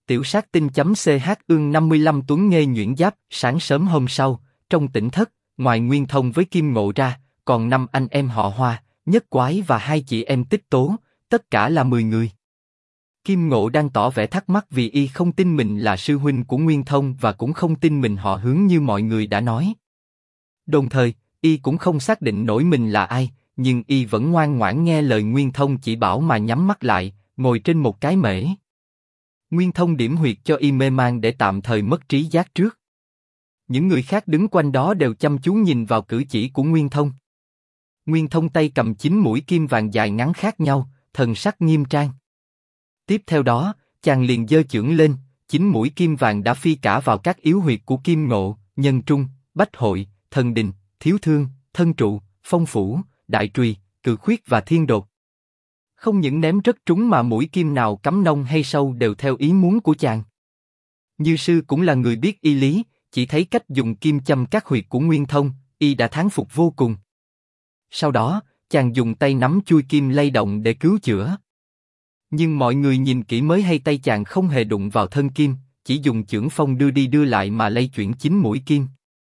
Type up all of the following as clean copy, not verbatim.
Tiểu sát tinh.ch ương 55 Tuấn Nghê nhuyễn giáp. Sáng sớm hôm sau, trong tỉnh thất, ngoài Nguyên Thông với Kim Ngộ ra, còn 5 anh em họ Hoa, Nhất Quái và 2 chị em Tích Tố, tất cả là 10 người. Kim Ngộ đang tỏ vẻ thắc mắc vì y không tin mình là sư huynh của Nguyên Thông và cũng không tin mình họ Hướng như mọi người đã nói. Đồng thời, y cũng không xác định nổi mình là ai, nhưng y vẫn ngoan ngoãn nghe lời Nguyên Thông chỉ bảo mà nhắm mắt lại, ngồi trên một cái mễ. Nguyên Thông điểm huyệt cho y mê man để tạm thời mất trí giác trước. Những người khác đứng quanh đó đều chăm chú nhìn vào cử chỉ của Nguyên Thông. Nguyên Thông tay cầm 9 mũi kim vàng dài ngắn khác nhau, thần sắc nghiêm trang. Tiếp theo đó, chàng liền giơ chưởng lên, 9 mũi kim vàng đã phi cả vào các yếu huyệt của Kim Ngộ, Nhân Trung, Bách Hội, Thần Đình, Thiếu Thương, Thân Trụ, Phong Phủ, Đại Trùy, Cự Khuyết và Thiên Đột. Không những ném rất trúng mà mũi kim nào cắm nông hay sâu đều theo ý muốn của chàng. Như sư cũng là người biết y lý, chỉ thấy cách dùng kim châm các huyệt của Nguyên Thông, y đã thán phục vô cùng. Sau đó, chàng dùng tay nắm chui kim lay động để cứu chữa. Nhưng mọi người nhìn kỹ mới hay tay chàng không hề đụng vào thân kim, chỉ dùng chưởng phong đưa đi đưa lại mà lay chuyển 9 mũi kim.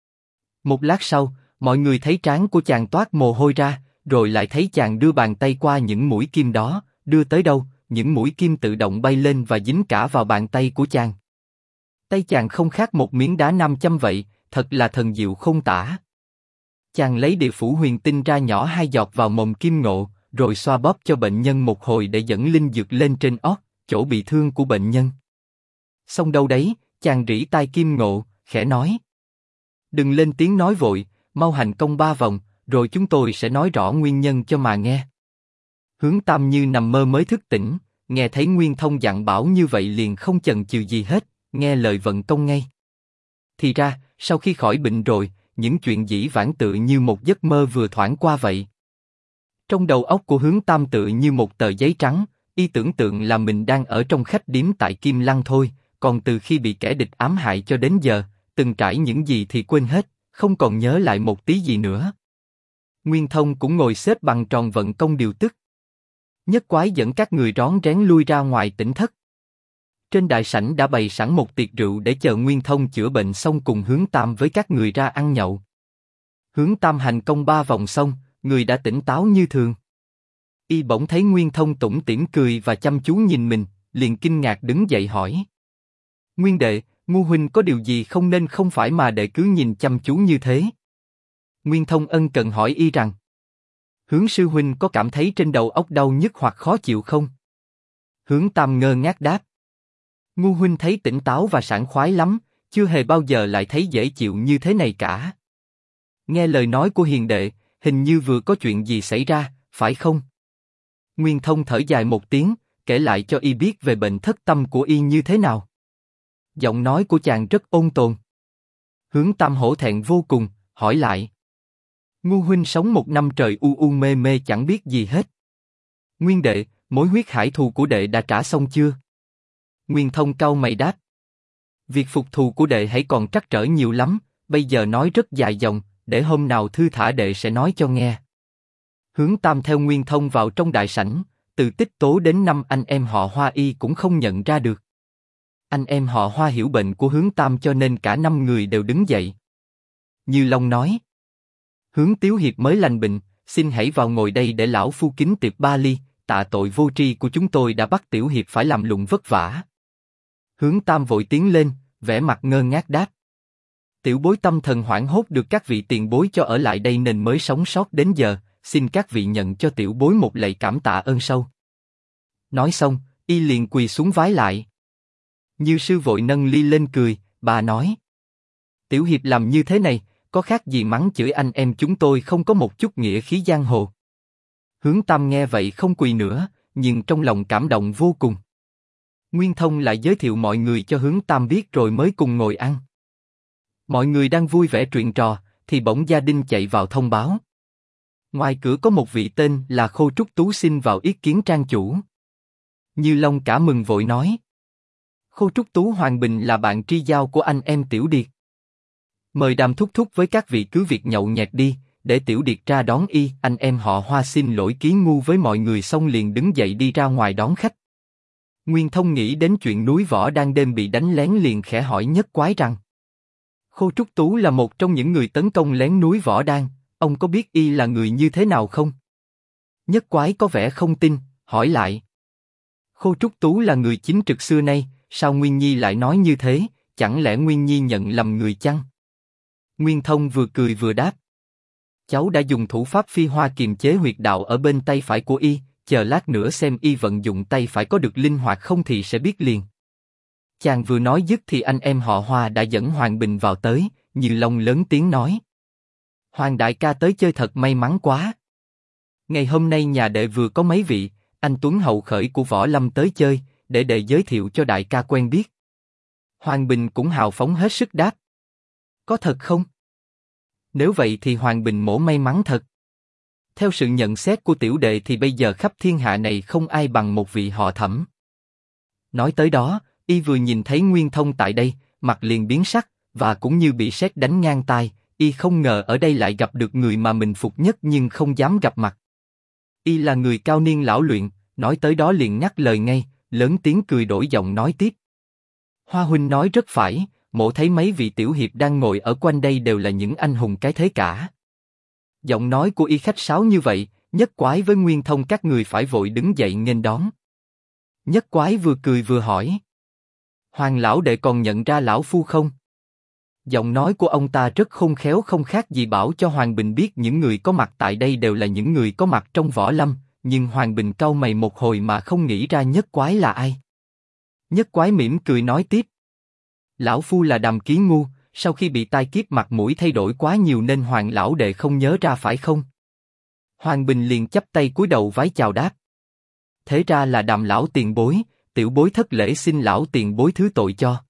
Một lát sau, mọi người thấy trán của chàng toát mồ hôi ra, rồi lại thấy chàng đưa bàn tay qua những mũi kim đó, đưa tới đâu, những mũi kim tự động bay lên và dính cả vào bàn tay của chàng. Tay chàng không khác một miếng đá nam châm vậy, thật là thần diệu không tả. Chàng lấy địa phủ huyền tinh ra nhỏ 2 giọt vào mồm Kim Ngộ, rồi xoa bóp cho bệnh nhân một hồi để dẫn linh dược lên trên ót, chỗ bị thương của bệnh nhân. Xong đâu đấy, chàng rỉ tai Kim Ngộ, khẽ nói: đừng lên tiếng nói vội, mau hành công 3 vòng, rồi chúng tôi sẽ nói rõ nguyên nhân cho mà nghe. Hướng Tam như nằm mơ mới thức tỉnh, nghe thấy Nguyên Thông dặn bảo như vậy liền không chần chừ gì hết, nghe lời vận công ngay. Thì ra, sau khi khỏi bệnh rồi, những chuyện dĩ vãng tự như một giấc mơ vừa thoảng qua vậy. Trong đầu óc của Hướng Tam tự như một tờ giấy trắng, y tưởng tượng là mình đang ở trong khách điếm tại Kim Lăng thôi, còn từ khi bị kẻ địch ám hại cho đến giờ, từng trải những gì thì quên hết, không còn nhớ lại một tí gì nữa. Nguyên Thông cũng ngồi xếp bằng tròn vận công điều tức. Nhất Quái dẫn các người rón rén lui ra ngoài tỉnh thất. Trên đại sảnh đã bày sẵn một tiệc rượu để chờ Nguyên Thông chữa bệnh xong cùng Hướng Tam với các người ra ăn nhậu. Hướng Tam hành công 3 vòng xong, người đã tỉnh táo như thường. Y bỗng thấy Nguyên Thông tủm tỉm cười và chăm chú nhìn mình, liền kinh ngạc đứng dậy hỏi: Nguyên đệ, Ngu huynh có điều gì không nên không phải mà đệ cứ nhìn chăm chú như thế? Nguyên Thông ân cần hỏi y rằng: Hướng sư huynh có cảm thấy trên đầu óc đau nhức hoặc khó chịu không? Hướng Tam ngơ ngác đáp: Ngu huynh thấy tỉnh táo và sảng khoái lắm, chưa hề bao giờ lại thấy dễ chịu như thế này cả. Nghe lời nói của hiền đệ, hình như vừa có chuyện gì xảy ra, phải không? Nguyên Thông thở dài một tiếng, kể lại cho y biết về bệnh thất tâm của y như thế nào. Giọng nói của chàng rất ôn tồn. Hướng Tam hổ thẹn vô cùng, hỏi lại: Ngu huynh sống 1 năm trời u mê mê chẳng biết gì hết. Nguyên đệ, mối huyết hải thù của đệ đã trả xong chưa? Nguyên Thông cau mày đáp: Việc phục thù của đệ hãy còn trắc trở nhiều lắm, bây giờ nói rất dài dòng, để hôm nào thư thả đệ sẽ nói cho nghe. Hướng Tam theo Nguyên Thông vào trong đại sảnh, từ Tích Tố đến 5 anh em họ Hoa y cũng không nhận ra được. Anh em họ Hoa hiểu bệnh của Hướng Tam cho nên cả 5 người đều đứng dậy. Như Long nói: Hướng Tiếu Hiệp mới lành bệnh, xin hãy vào ngồi đây để lão phu kính tiệc 3 ly, tạ tội vô tri của chúng tôi đã bắt Tiểu Hiệp phải làm lụng vất vả. Hướng Tam vội tiến lên, vẻ mặt ngơ ngác đáp: Tiểu bối tâm thần hoảng hốt được các vị tiền bối cho ở lại đây nên mới sống sót đến giờ, xin các vị nhận cho tiểu bối một lạy cảm tạ ơn sâu. Nói xong, y liền quỳ xuống vái lại. Như sư vội nâng ly lên cười, bà nói: Tiểu Hiệp làm như thế này, có khác gì mắng chửi anh em chúng tôi không có một chút nghĩa khí giang hồ. Hướng Tam nghe vậy không quỳ nữa, nhưng trong lòng cảm động vô cùng. Nguyên Thông lại giới thiệu mọi người cho Hướng Tam biết rồi mới cùng ngồi ăn. Mọi người đang vui vẻ chuyện trò, thì bỗng gia đình chạy vào thông báo. Ngoài cửa có một vị tên là Khô Trúc Tú xin vào yết kiến trang chủ. Như Long cả mừng vội nói: Khô Trúc Tú Hoàng Bình là bạn tri giao của anh em Tiểu Điệt. Mời Đàm thúc thúc với các vị cứ việc nhậu nhẹt đi, để Tiểu Điệt ra đón y. Anh em họ Hoa xin lỗi ký ngu với mọi người xong liền đứng dậy đi ra ngoài đón khách. Nguyên Thông nghĩ đến chuyện núi Võ đang đêm bị đánh lén liền khẽ hỏi Nhất Quái rằng: Khô Trúc Tú là một trong những người tấn công lén núi Võ Đan, ông có biết y là người như thế nào không? Nhất Quái có vẻ không tin, hỏi lại: Khô Trúc Tú là người chính trực xưa nay, sao Nguyên Nhi lại nói như thế, chẳng lẽ Nguyên Nhi nhận lầm người chăng? Nguyên Thông vừa cười vừa đáp: Cháu đã dùng thủ pháp phi hoa kiềm chế huyệt đạo ở bên tay phải của y, chờ lát nữa xem y vận dụng tay phải có được linh hoạt không thì sẽ biết liền. Chàng vừa nói dứt thì anh em họ Hoa đã dẫn Hoàng Bình vào tới, Như Long lớn tiếng nói: Hoàng đại ca tới chơi thật may mắn quá. Ngày hôm nay nhà đệ vừa có mấy vị anh tuấn hậu khởi của võ lâm tới chơi, để đệ giới thiệu cho đại ca quen biết. Hoàng Bình cũng hào phóng hết sức đáp: Có thật không? Nếu vậy thì Hoàng Bình mổ may mắn thật. Theo sự nhận xét của tiểu đệ thì bây giờ khắp thiên hạ này không ai bằng một vị họ Thẩm. Nói tới đó, y vừa nhìn thấy Nguyên Thông tại đây, mặt liền biến sắc, và cũng như bị sét đánh ngang tai, y không ngờ ở đây lại gặp được người mà mình phục nhất nhưng không dám gặp mặt. Y là người cao niên lão luyện, nói tới đó liền ngắt lời ngay, lớn tiếng cười đổi giọng nói tiếp: Hoa huynh nói rất phải, mộ thấy mấy vị tiểu hiệp đang ngồi ở quanh đây đều là những anh hùng cái thế cả. Giọng nói của y khách sáo như vậy, Nhất Quái với Nguyên Thông các người phải vội đứng dậy nghênh đón. Nhất Quái vừa cười vừa hỏi: Hoàng lão đệ còn nhận ra lão phu không? Giọng nói của ông ta rất khôn khéo, không khác gì bảo cho Hoàng Bình biết những người có mặt tại đây đều là những người có mặt trong võ lâm, nhưng Hoàng Bình cau mày một hồi mà không nghĩ ra Nhất Quái là ai. Nhất Quái mỉm cười nói tiếp: Lão phu là Đàm Ký Ngu, sau khi bị tai kiếp mặt mũi thay đổi quá nhiều nên Hoàng lão đệ không nhớ ra phải không? Hoàng Bình liền chắp tay cúi đầu vái chào đáp: Thế ra là Đàm lão tiền bối, tiểu bối thất lễ xin lão tiền bối thứ tội cho.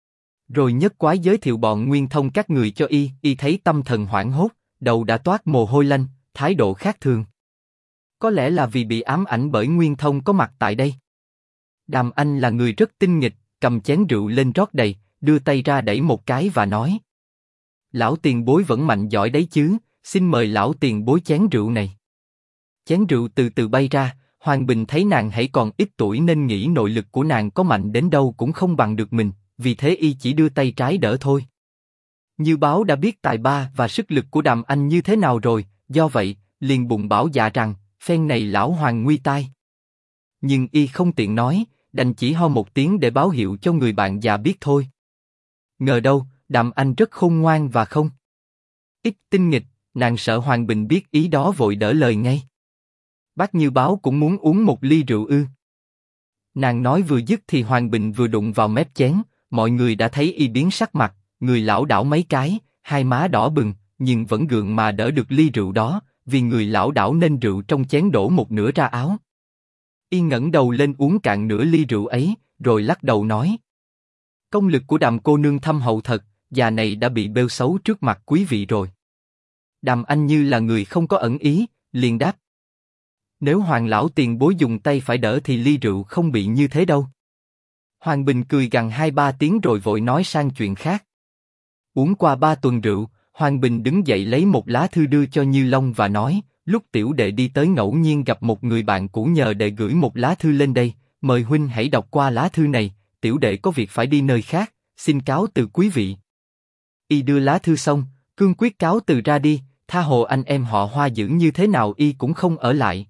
Rồi Nhất Quái giới thiệu bọn Nguyên Thông các người cho y thấy tâm thần hoảng hốt, đầu đã toát mồ hôi lạnh, thái độ khác thường. Có lẽ là vì bị ám ảnh bởi Nguyên Thông có mặt tại đây. Đàm Anh là người rất tinh nghịch, cầm chén rượu lên rót đầy, đưa tay ra đẩy một cái và nói: Lão tiền bối vẫn mạnh giỏi đấy chứ, xin mời lão tiền bối chén rượu này. Chén rượu từ từ bay ra, Hoàng Bình thấy nàng hãy còn ít tuổi nên nghĩ nội lực của nàng có mạnh đến đâu cũng không bằng được mình, vì thế y chỉ đưa tay trái đỡ thôi. Như Báo đã biết tài ba và sức lực của Đàm Anh như thế nào rồi, do vậy liền bụng bảo dạ rằng phen này lão Hoàng nguy tai. Nhưng y không tiện nói, đành chỉ ho một tiếng để báo hiệu cho người bạn già biết thôi. Ngờ đâu Đàm Anh rất khôn ngoan và không ít tinh nghịch, nàng sợ Hoàng Bình biết ý đó vội đỡ lời ngay: Bác Như Báo cũng muốn uống một ly rượu ư? Nàng nói vừa dứt thì Hoàng Bình vừa đụng vào mép chén, mọi người đã thấy y biến sắc mặt, người lảo đảo mấy cái, hai má đỏ bừng, nhưng vẫn gượng mà đỡ được ly rượu đó, vì người lảo đảo nên rượu trong chén đổ một nửa ra áo. Y ngẩng đầu lên uống cạn nửa ly rượu ấy, rồi lắc đầu nói: Công lực của Đàm cô nương thâm hậu thật, già này đã bị bêu xấu trước mặt quý vị rồi. Đàm Anh như là người không có ẩn ý, liền đáp: Nếu Hoàng lão tiền bối dùng tay phải đỡ thì ly rượu không bị như thế đâu. Hoàng Bình cười gằn 2-3 tiếng rồi vội nói sang chuyện khác. Uống qua 3 tuần rượu, Hoàng Bình đứng dậy lấy một lá thư đưa cho Như Long và nói: Lúc tiểu đệ đi tới ngẫu nhiên gặp một người bạn cũ nhờ đệ gửi một lá thư lên đây, mời huynh hãy đọc qua lá thư này, tiểu đệ có việc phải đi nơi khác, xin cáo từ quý vị. Y đưa lá thư xong, cương quyết cáo từ ra đi, tha hồ anh em họ Hoa giữ như thế nào y cũng không ở lại.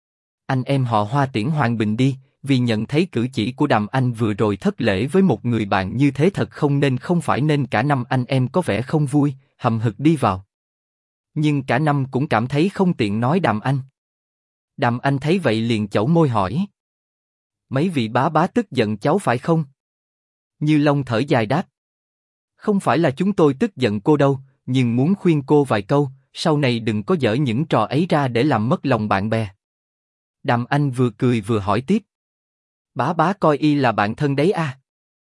Anh em họ Hoa tiễn Hoàng Bình đi, vì nhận thấy cử chỉ của Đàm Anh vừa rồi thất lễ với một người bạn như thế thật không phải nên cả năm anh em có vẻ không vui, hậm hực đi vào. Nhưng cả năm cũng cảm thấy không tiện nói Đàm Anh. Đàm Anh thấy vậy liền chẩu môi hỏi: Mấy vị bá bá tức giận cháu phải không? Như Long thở dài đáp: Không phải là chúng tôi tức giận cô đâu, nhưng muốn khuyên cô vài câu, sau này đừng có dở những trò ấy ra để làm mất lòng bạn bè. Đàm Anh vừa cười vừa hỏi tiếp: Bá bá coi y là bạn thân đấy à?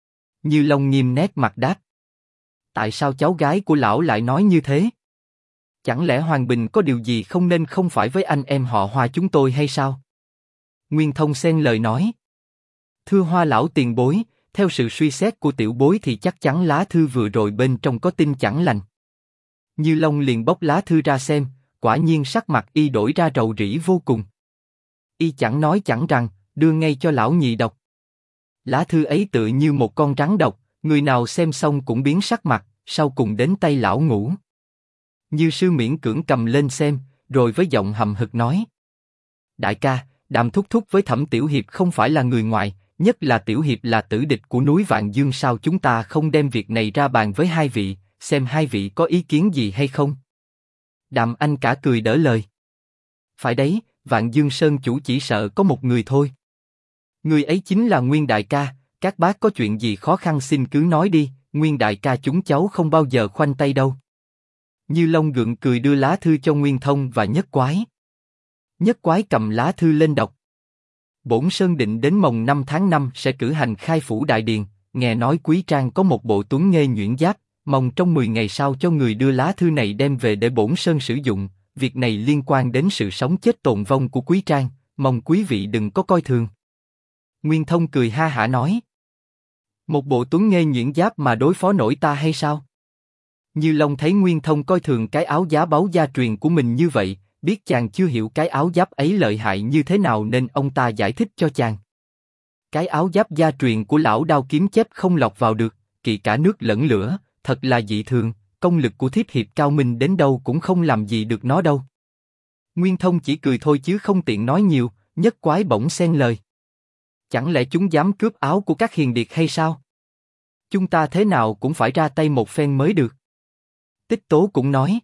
Như Long nghiêm nét mặt đáp: Tại sao cháu gái của lão lại nói như thế? Chẳng lẽ Hoàng Bình có điều gì không nên không phải với anh em họ Hoa chúng tôi hay sao? Nguyên Thông xen lời nói: Thưa Hoa lão tiền bối, theo sự suy xét của tiểu bối thì chắc chắn lá thư vừa rồi bên trong có tin chẳng lành. Như Long liền bóc lá thư ra xem, quả nhiên sắc mặt y đổi ra rầu rĩ vô cùng. Y chẳng nói chẳng rằng, đưa ngay cho lão nhị đọc. Lá thư ấy tựa như một con rắn độc, người nào xem xong cũng biến sắc mặt, sau cùng đến tay lão ngũ. Như Sư miễn cưỡng cầm lên xem, rồi với giọng hậm hực nói: Đại ca, Đàm thúc thúc với Thẩm tiểu hiệp không phải là người ngoài, nhất là tiểu hiệp là tử địch của núi Vạn Dương, sao chúng ta không đem việc này ra bàn với hai vị, xem hai vị có ý kiến gì hay không? Đàm Anh cả cười đỡ lời: Phải đấy, Vạn Dương Sơn chủ chỉ sợ có một người thôi. Người ấy chính là Nguyên đại ca, các bác có chuyện gì khó khăn xin cứ nói đi, Nguyên đại ca chúng cháu không bao giờ khoanh tay đâu. Như Long gượng cười đưa lá thư cho Nguyên Thông và Nhất Quái. Nhất Quái cầm lá thư lên đọc. Bổn Sơn định đến mồng 5 tháng 5 sẽ cử hành khai phủ đại điền, nghe nói Quý Trang có một bộ tuấn nghê nhuyễn giáp, mong trong 10 ngày sau cho người đưa lá thư này đem về để bổn Sơn sử dụng, việc này liên quan đến sự sống chết tồn vong của Quý Trang, mong quý vị đừng có coi thường. Nguyên Thông cười ha hả nói: Một bộ tuấn nghê nhuyễn giáp mà đối phó nổi ta hay sao? Như Long thấy Nguyên Thông coi thường cái áo giá báu gia truyền của mình như vậy, biết chàng chưa hiểu cái áo giáp ấy lợi hại như thế nào nên ông ta giải thích cho chàng. Cái áo giáp gia truyền của lão đao kiếm chép không lọt vào được, kỵ cả nước lẫn lửa, thật là dị thường, công lực của thiếp hiệp cao minh đến đâu cũng không làm gì được nó đâu. Nguyên Thông chỉ cười thôi chứ không tiện nói nhiều, Nhất Quái bỗng xen lời: Chẳng lẽ chúng dám cướp áo của các hiền điệt hay sao? Chúng ta thế nào cũng phải ra tay một phen mới được. Tích Tố cũng nói: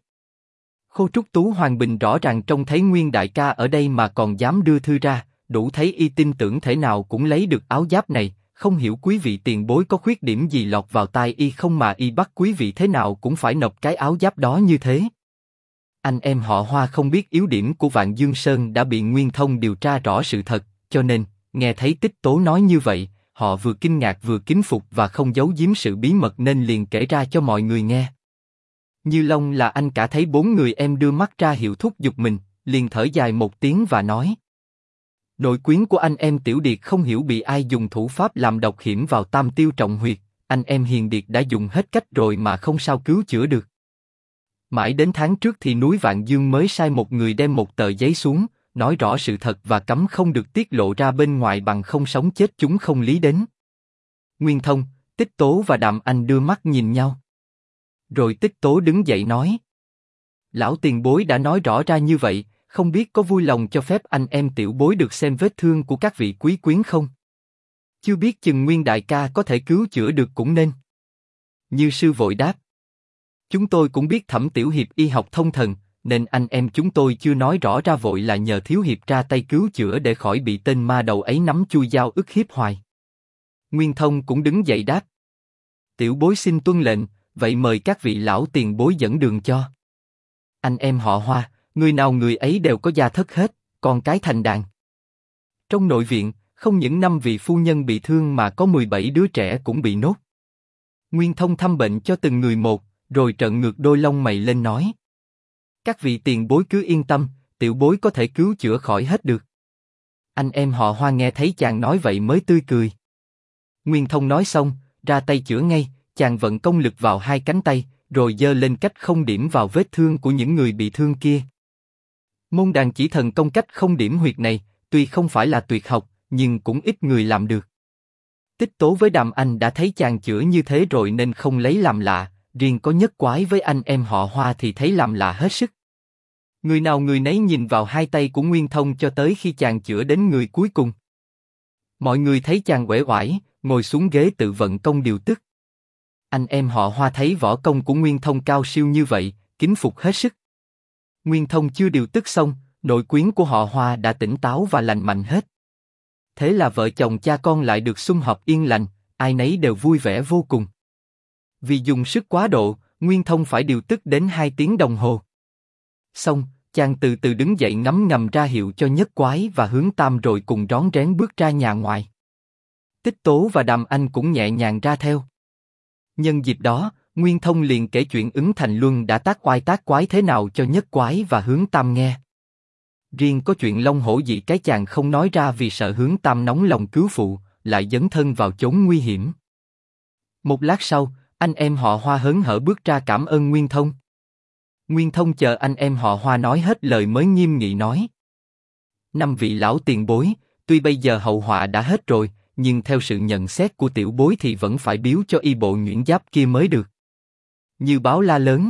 Khô Trúc Tú Hoàng Bình rõ ràng trông thấy Nguyên đại ca ở đây mà còn dám đưa thư ra, đủ thấy y tin tưởng thể nào cũng lấy được áo giáp này, không hiểu quý vị tiền bối có khuyết điểm gì lọt vào tai y không mà y bắt quý vị thế nào cũng phải nộp cái áo giáp đó như thế. Anh em họ Hoa không biết yếu điểm của Vạn Dương Sơn đã bị Nguyên Thông điều tra rõ sự thật, cho nên, nghe thấy Tích Tố nói như vậy, họ vừa kinh ngạc vừa kính phục và không giấu giếm sự bí mật nên liền kể ra cho mọi người nghe. Như Long là anh cả thấy bốn người em đưa mắt ra hiệu thúc giục mình, liền thở dài một tiếng và nói: Nội quyến của anh em Tiểu Điệt không hiểu bị ai dùng thủ pháp làm độc hiểm vào tam tiêu trọng huyệt, anh em Hiền Điệt đã dùng hết cách rồi mà không sao cứu chữa được. Mãi đến tháng trước thì núi Vạn Dương mới sai một người đem một tờ giấy xuống, nói rõ sự thật và cấm không được tiết lộ ra bên ngoài bằng không sống chết chúng không lý đến. Nguyên Thông, Tích Tố và Đàm Anh đưa mắt nhìn nhau. Rồi Tích Tố đứng dậy nói: Lão tiền bối đã nói rõ ra như vậy, không biết có vui lòng cho phép anh em tiểu bối được xem vết thương của các vị quý quyến không? Chưa biết chừng Nguyên đại ca có thể cứu chữa được cũng nên. Như Sư vội đáp: Chúng tôi cũng biết Thẩm tiểu hiệp y học thông thần, nên anh em chúng tôi chưa nói rõ ra vội là nhờ thiếu hiệp ra tay cứu chữa để khỏi bị tên ma đầu ấy nắm chui dao ức hiếp hoài. Nguyên Thông cũng đứng dậy đáp: Tiểu bối xin tuân lệnh, vậy mời các vị lão tiền bối dẫn đường cho. Anh em họ Hoa, người nào người ấy đều có gia thất hết, con cái thành đàn. Trong nội viện, không những 5 vị phu nhân bị thương mà có 17 đứa trẻ cũng bị nốt. Nguyên Thông thăm bệnh cho từng người một, rồi trợn ngược đôi lông mày lên nói: Các vị tiền bối cứ yên tâm, tiểu bối có thể cứu chữa khỏi hết được. Anh em họ Hoa nghe thấy chàng nói vậy mới tươi cười. Nguyên Thông nói xong, ra tay chữa ngay, chàng vận công lực vào hai cánh tay, rồi giơ lên cách không điểm vào vết thương của những người bị thương kia. Môn đàn chỉ thần công cách không điểm huyệt này, tuy không phải là tuyệt học, nhưng cũng ít người làm được. Tích Tố với Đàm Anh đã thấy chàng chữa như thế rồi nên không lấy làm lạ, riêng có Nhất Quái với anh em họ Hoa thì thấy làm lạ hết sức. Người nào người nấy nhìn vào hai tay của Nguyên Thông cho tới khi chàng chữa đến người cuối cùng. Mọi người thấy chàng uể oải, ngồi xuống ghế tự vận công điều tức. Anh em họ Hoa thấy võ công của Nguyên Thông cao siêu như vậy, kính phục hết sức. Nguyên Thông chưa điều tức xong, nội quyến của họ Hoa đã tỉnh táo và lành mạnh hết. Thế là vợ chồng cha con lại được sum họp yên lành, ai nấy đều vui vẻ vô cùng. Vì dùng sức quá độ, Nguyên Thông phải điều tức đến 2 tiếng đồng hồ. Xong, chàng từ từ đứng dậy ngấm ngầm ra hiệu cho Nhất Quái và Hướng Tam rồi cùng rón rén bước ra nhà ngoài. Tích Tố và Đàm Anh cũng nhẹ nhàng ra theo. Nhân dịp đó, Nguyên Thông liền kể chuyện Ứng Thành Luân đã tác oai tác quái thế nào cho Nhất Quái và Hướng Tam nghe. Riêng có chuyện Long Hổ dị cái chàng không nói ra vì sợ Hướng Tam nóng lòng cứu phụ, lại dấn thân vào chốn nguy hiểm. Một lát sau, anh em họ Hoa hớn hở bước ra cảm ơn Nguyên Thông. Nguyên Thông chờ anh em họ Hoa nói hết lời mới nghiêm nghị nói: 5 vị lão tiền bối, tuy bây giờ hậu họa đã hết rồi, nhưng theo sự nhận xét của tiểu bối thì vẫn phải biếu cho y bộ nhuyễn giáp kia mới được. Như Báo la lớn.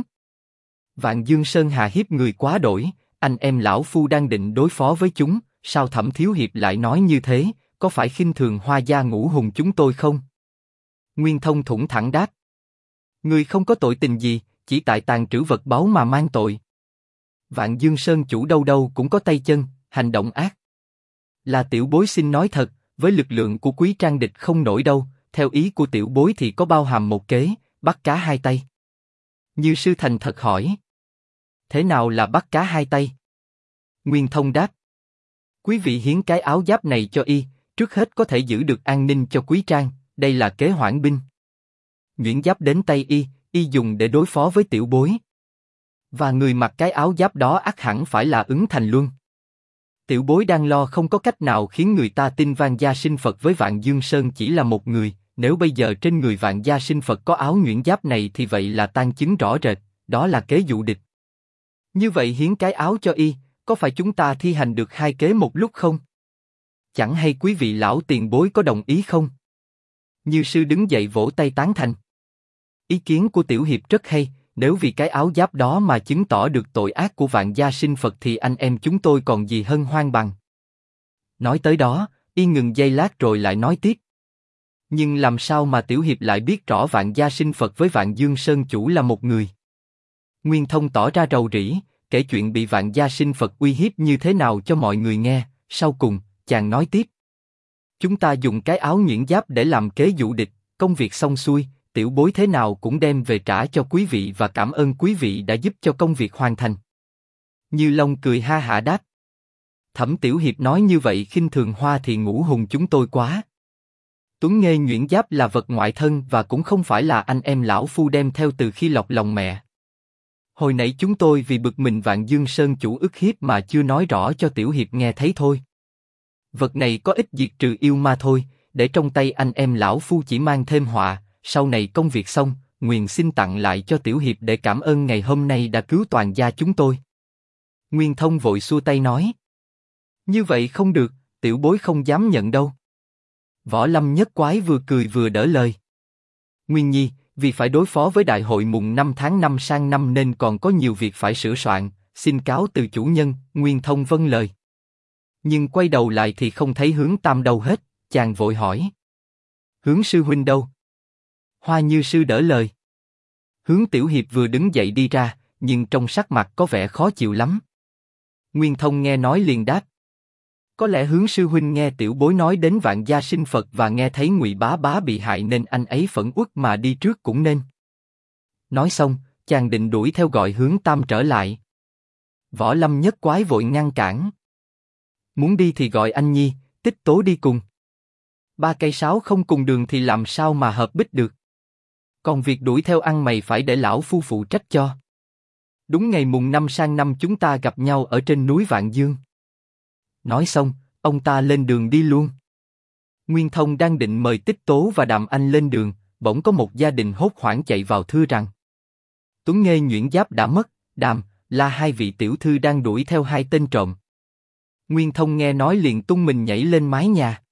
Vạn Dương Sơn Hà hiếp người quá đổi, anh em lão phu đang định đối phó với chúng, sao Thẩm thiếu hiệp lại nói như thế, có phải khinh thường Hoa gia ngũ hùng chúng tôi không? Nguyên Thông thủng thẳng đáp. Người không có tội tình gì, chỉ tại tàn trữ vật báu mà mang tội. Vạn Dương Sơn chủ đâu đâu cũng có tay chân, hành động ác. Là tiểu bối xin nói thật, với lực lượng của Quý Trang địch không nổi đâu, theo ý của tiểu bối thì có bao hàm một kế, bắt cá hai tay. Như sư thành thật hỏi. Thế nào là bắt cá hai tay? Nguyên Thông đáp. Quý vị hiến cái áo giáp này cho y, trước hết có thể giữ được an ninh cho Quý Trang, đây là kế hoãn binh. Nhuyễn giáp đến tay y dùng để đối phó với tiểu bối. Và người mặc cái áo giáp đó ắt hẳn phải là Ứng Thành Luân. Tiểu bối đang lo không có cách nào khiến người ta tin Vạn Gia Sinh Phật với Vạn Dương Sơn chỉ là một người, nếu bây giờ trên người Vạn Gia Sinh Phật có áo nhuyễn giáp này thì vậy là tang chứng rõ rệt, đó là kế dụ địch. Như vậy hiến cái áo cho y, có phải chúng ta thi hành được hai kế một lúc không? Chẳng hay quý vị lão tiền bối có đồng ý không? Như sư đứng dậy vỗ tay tán thành. Ý kiến của tiểu hiệp rất hay, nếu vì cái áo giáp đó mà chứng tỏ được tội ác của Vạn Gia Sinh Phật thì anh em chúng tôi còn gì hân hoan bằng. Nói tới đó, y ngừng giây lát rồi lại nói tiếp. Nhưng làm sao mà tiểu hiệp lại biết rõ Vạn Gia Sinh Phật với Vạn Dương Sơn chủ là một người? Nguyên Thông tỏ ra rầu rĩ, kể chuyện bị Vạn Gia Sinh Phật uy hiếp như thế nào cho mọi người nghe, sau cùng, chàng nói tiếp. Chúng ta dùng cái áo nhuyễn giáp để làm kế dụ địch, công việc xong xuôi, tiểu bối thế nào cũng đem về trả cho quý vị và cảm ơn quý vị đã giúp cho công việc hoàn thành. Như Long cười ha hả đáp. Thẩm tiểu hiệp nói như vậy khinh thường Hoa thì ngũ hùng chúng tôi quá. Tuấn Nghê nhuyễn giáp là vật ngoại thân và cũng không phải là anh em lão phu đem theo từ khi lọc lòng mẹ. Hồi nãy chúng tôi vì bực mình Vạn Dương Sơn chủ ức hiếp mà chưa nói rõ cho tiểu hiệp nghe thấy thôi. Vật này có ích diệt trừ yêu ma thôi, để trong tay anh em lão phu chỉ mang thêm họa. Sau này công việc xong, Nguyền xin tặng lại cho tiểu hiệp để cảm ơn ngày hôm nay đã cứu toàn gia chúng tôi. Nguyên Thông vội xua tay nói. Như vậy không được, tiểu bối không dám nhận đâu. Võ Lâm Nhất Quái vừa cười vừa đỡ lời. Nguyên Nhi, vì phải đối phó với đại hội mùng 5 tháng 5 sang năm nên còn có nhiều việc phải sửa soạn, xin cáo từ chủ nhân. Nguyên Thông vâng lời. Nhưng quay đầu lại thì không thấy Hướng Tam đâu hết, chàng vội hỏi. Hướng sư huynh đâu? Hoa Như sư đỡ lời. Hướng tiểu hiệp vừa đứng dậy đi ra, nhưng trong sắc mặt có vẻ khó chịu lắm. Nguyên Thông nghe nói liền đáp. Có lẽ Hướng sư huynh nghe tiểu bối nói đến Vạn Gia Sinh Phật và nghe thấy Ngụy Bá Bá bị hại nên anh ấy phẫn uất mà đi trước cũng nên. Nói xong, chàng định đuổi theo gọi Hướng Tam trở lại. Võ Lâm Nhất Quái vội ngăn cản. Muốn đi thì gọi anh Nhi, Tích Tố đi cùng. Ba cây sáo không cùng đường thì làm sao mà hợp bích được. Còn việc đuổi theo ăn mày phải để lão phu phụ trách cho. Đúng ngày mùng 5 sang năm chúng ta gặp nhau ở trên núi Vạn Dương. Nói xong, ông ta lên đường đi luôn. Nguyên Thông đang định mời Tích Tố và Đàm Anh lên đường, bỗng có một gia đình hốt hoảng chạy vào thưa rằng Tuấn Nghê nhuyễn giáp đã mất, Đàm, là hai vị tiểu thư đang đuổi theo hai tên trộm. Nguyên Thông nghe nói liền tung mình nhảy lên mái nhà.